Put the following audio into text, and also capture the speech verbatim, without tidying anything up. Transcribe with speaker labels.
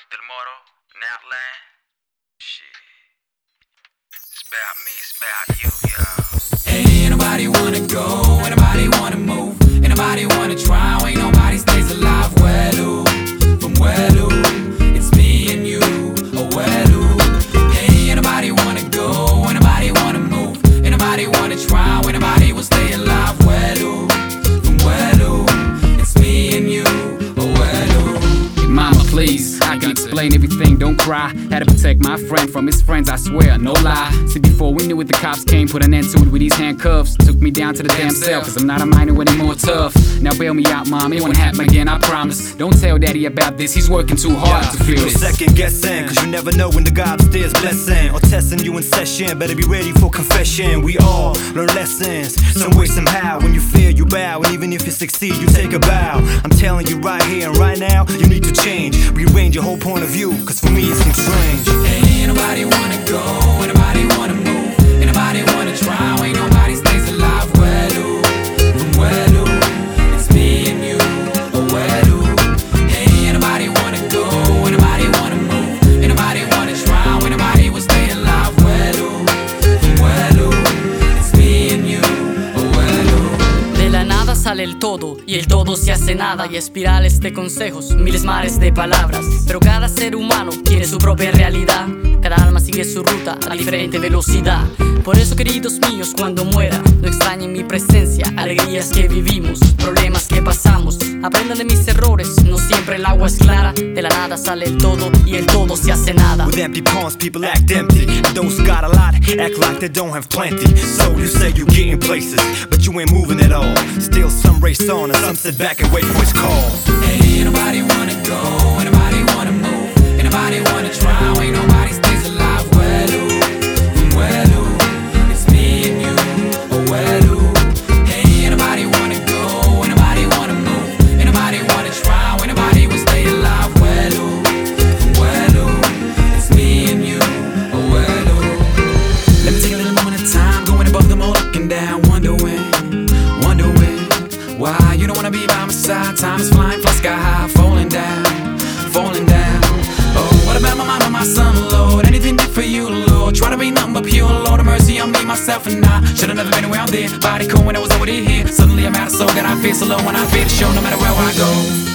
Speaker 1: del Moro, Noutland. Shit. It's about me, it's about you, yo.
Speaker 2: Hey, ain't nobody wanna go, ain't nobody wanna move, ain't nobody wanna try, ain't nobody stays alive. Well, from well, it's me and you, oh well. Hey, ain't nobody wanna go, ain't nobody wanna move, ain't nobody wanna try, ain't nobody will stay alive. Well, from well, it's me and you, oh well. Hey, mama, please, I can explain everything, don't cry. Had to protect my friend from his friends, I swear, no lie. See, before we knew it, the cops came, put an end to it with these handcuffs. Took me down to the damn cell, cause I'm not a minor anymore, tough. Now bail me out, mom, it won't happen again, I promise. Don't tell daddy about this, he's working too hard
Speaker 3: yeah,
Speaker 2: to feel
Speaker 3: no
Speaker 2: this.
Speaker 3: second guessing, cause you never know when the God upstairs blessing or testing you in session. Better be ready for confession. We all learn lessons, some way, somehow. When you fear, you bow, and even if you succeed, you take a bow. I'm telling you right here and right now, you need to change. Rearrange your whole point of view, cause for me it seems strange.
Speaker 2: Hey, ain't nobody wanna go, ain't nobody wanna move, ain't nobody wanna try, ain't nobody stays alive. Well, from well, it's me and you, oh well. Hey, ain't nobody wanna go, ain't nobody wanna move, ain't nobody wanna try, ain't nobody will stay alive. Well, from well, it's me and you, oh well.
Speaker 4: De la nada sale el todo y el todo se hace nada. Y espirales de consejos, miles mares de palabras. Pero cada ser humano tiene su propia realidad. Cada alma sigue su ruta a diferente velocidad. Por eso, queridos míos, cuando muera, no extrañen mi presencia. Alegrías que vivimos, problemas que pasamos. Aprendan de mis errores, no siempre el agua es clara. De la nada sale el todo y el todo se hace nada.
Speaker 3: With empty palms, people act empty. Those got a lot, act like they don't have plenty. So you say you getting places, but you ain't moving at all. Still some race on and some sit back and wait for his call.
Speaker 2: Hey, ain't nobody wanna go, ain't nobody wanna move, ain't nobody wanna try, ain't nobody stays alive. Well, from well, it's me and you, oh well. Hey, ain't nobody wanna go, ain't nobody wanna move, ain't nobody wanna try, ain't nobody will stay alive. Well, from well, it's me and you, oh well. Let me take a little moment of time, going above them all, looking down, wondering, wondering why you don't wanna be by my side. Time is flying, fly sky high, falling down, falling down. Oh, what about my mama, my son, Lord? Anything did for you, Lord? Try to be nothing but pure, Lord, have mercy on me, myself, and I. Should've never been around there. Body cool when I was already here. Suddenly I'm out of soul, that I feel so low when I feel the show, no matter where I go.